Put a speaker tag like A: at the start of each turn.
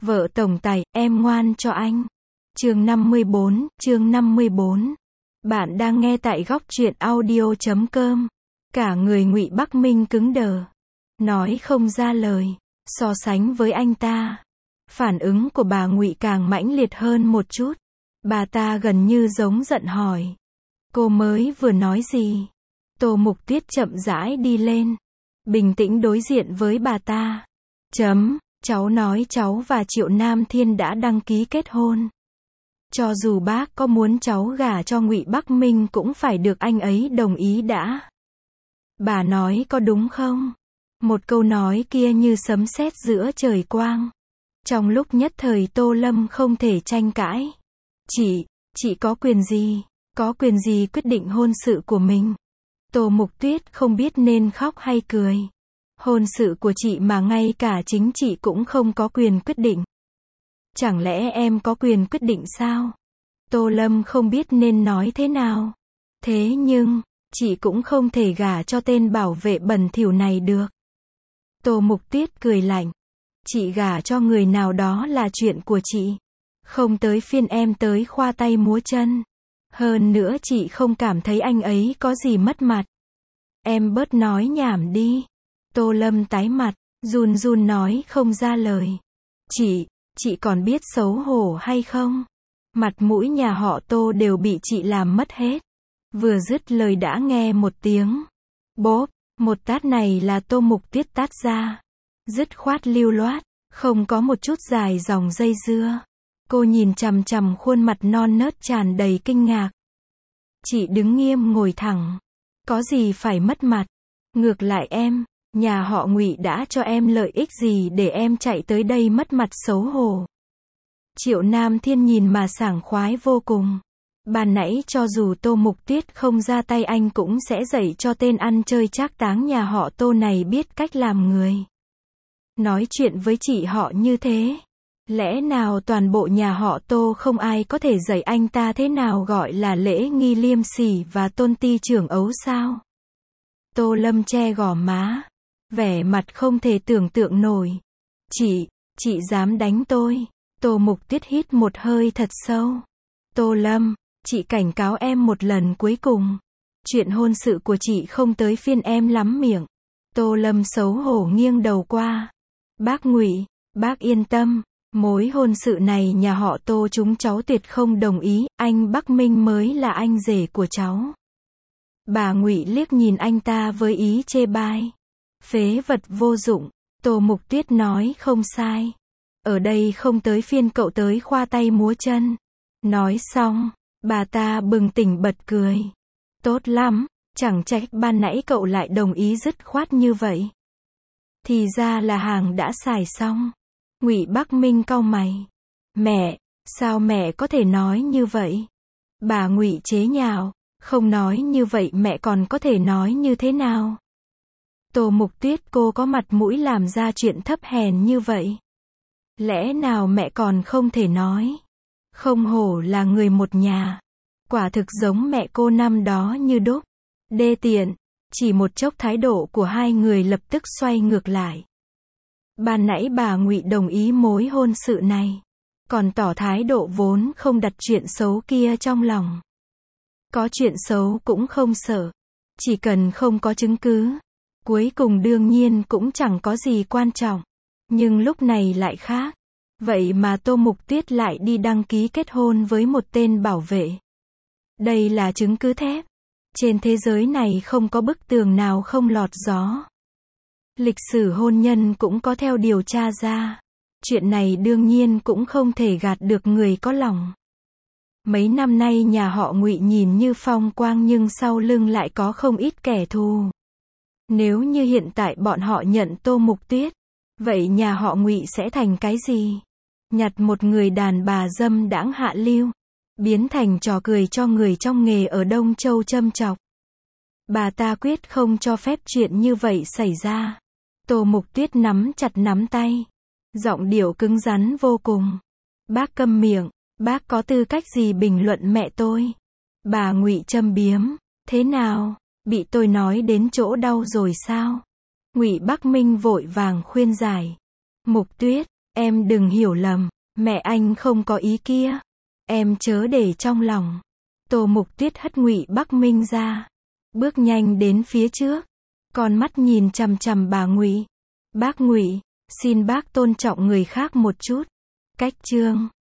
A: Vợ tổng tài, em ngoan cho anh. Chương 54. Bạn đang nghe tại góc truyện audio.com. Cả người Ngụy Bắc Minh cứng đờ, nói không ra lời. So sánh với anh ta, phản ứng của bà Ngụy càng mãnh liệt hơn một chút. Bà ta gần như giống giận hỏi: cô mới vừa nói gì? Tô Mục Tuyết chậm rãi đi lên, bình tĩnh đối diện với bà ta. Cháu nói cháu và Triệu Nam Thiên đã đăng ký kết hôn. Cho dù bác có muốn cháu gả cho Ngụy Bắc Minh cũng phải được anh ấy đồng ý đã. Bà nói có đúng không? Một câu nói kia như sấm sét giữa trời quang. Trong lúc nhất thời Tô Lâm không thể tranh cãi. Chị có quyền gì? Có quyền gì quyết định hôn sự của mình? Tô Mục Tuyết không biết nên khóc hay cười. Hôn sự của chị mà ngay cả chính chị cũng không có quyền quyết định. Chẳng lẽ em có quyền quyết định sao? Tô Lâm không biết nên nói thế nào. Thế nhưng, chị cũng không thể gả cho tên bảo vệ bẩn thỉu này được. Tô Mục Tuyết cười lạnh. Chị gả cho người nào đó là chuyện của chị. Không tới phiên em tới khoa tay múa chân. Hơn nữa chị không cảm thấy anh ấy có gì mất mặt. Em bớt nói nhảm đi. Tô Lâm tái mặt, run run nói không ra lời. Chị còn biết xấu hổ hay không? Mặt mũi nhà họ Tô đều bị chị làm mất hết. Vừa dứt lời đã nghe một tiếng bốp, một tát này là Tô Mục Tuyết tát ra. Dứt khoát lưu loát, không có một chút dài dòng dây dưa. Cô nhìn chằm chằm khuôn mặt non nớt tràn đầy kinh ngạc. Chị đứng nghiêm ngồi thẳng. Có gì phải mất mặt? Ngược lại em, nhà họ Ngụy đã cho em lợi ích gì để em chạy tới đây mất mặt xấu hổ? Triệu Nam Thiên nhìn mà sảng khoái vô cùng. Ban nãy cho dù Tô Mục Tuyết không ra tay anh cũng sẽ dạy cho tên ăn chơi trác táng nhà họ Tô này biết cách làm người. Nói chuyện với chị họ như thế. Lẽ nào toàn bộ nhà họ Tô không ai có thể dạy anh ta thế nào gọi là lễ nghi liêm sỉ và tôn ti trưởng ấu sao? Tô Lâm che gò má, vẻ mặt không thể tưởng tượng nổi. Chị dám đánh tôi? Tô Mục Tuyết hít một hơi thật sâu. Tô Lâm, chị cảnh cáo em một lần cuối cùng. Chuyện hôn sự của chị không tới phiên em lắm miệng. Tô Lâm xấu hổ nghiêng đầu qua. Bác Ngụy, bác yên tâm. Mối hôn sự này nhà họ Tô chúng cháu tuyệt không đồng ý, anh Bắc Minh mới là anh rể của cháu. Bà Ngụy liếc nhìn anh ta với ý chê bai. Phế vật vô dụng. Tô Mục Tuyết nói không sai. Ở đây không tới phiên cậu tới khoa tay múa chân. Nói xong, bà ta bừng tỉnh bật cười. Tốt lắm, chẳng trách ban nãy cậu lại đồng ý dứt khoát như vậy. Thì ra là hàng đã xài xong. Ngụy Bắc Minh cau mày. Mẹ, sao mẹ có thể nói như vậy? Bà Ngụy chế nhạo. Không nói như vậy mẹ còn có thể nói như thế nào? Tô Mục Tuyết cô có mặt mũi làm ra chuyện thấp hèn như vậy? Lẽ nào mẹ còn không thể nói? Không hổ là người một nhà. Quả thực giống mẹ cô năm đó như đúc. Đê tiện. Chỉ một chốc thái độ của hai người lập tức xoay ngược lại. Ban nãy bà Ngụy đồng ý mối hôn sự này, còn tỏ thái độ vốn không đặt chuyện xấu kia trong lòng. Có chuyện xấu cũng không sợ, chỉ cần không có chứng cứ. Cuối cùng đương nhiên cũng chẳng có gì quan trọng. Nhưng lúc này lại khác. Vậy mà Tô Mục Tuyết lại đi đăng ký kết hôn với một tên bảo vệ. Đây là chứng cứ thép. Trên thế giới này không có bức tường nào không lọt gió. Lịch sử hôn nhân cũng có theo điều tra ra. Chuyện này đương nhiên cũng không thể gạt được người có lòng. Mấy năm nay nhà họ Ngụy nhìn như phong quang nhưng sau lưng lại có không ít kẻ thù. Nếu như hiện tại bọn họ nhận Tô Mục Tuyết, vậy nhà họ Ngụy sẽ thành cái gì? Nhặt một người đàn bà dâm đãng hạ lưu, biến thành trò cười cho người trong nghề ở Đông Châu châm chọc. Bà ta quyết không cho phép chuyện như vậy xảy ra. Tô Mục Tuyết nắm chặt nắm tay, giọng điệu cứng rắn vô cùng. Bác câm miệng, bác có tư cách gì bình luận mẹ tôi? Bà Ngụy châm biếm. Thế nào, bị tôi nói đến chỗ đau rồi sao? Ngụy Bắc Minh vội vàng khuyên giải. Mục Tuyết, Em đừng hiểu lầm, mẹ anh không có ý kia. Em chớ để trong lòng. Tô Mục Tuyết hất Ngụy Bắc Minh ra, bước nhanh đến phía trước, con mắt nhìn chằm chằm bà Ngụy. Bác Ngụy, xin bác tôn trọng người khác một chút. Cách chương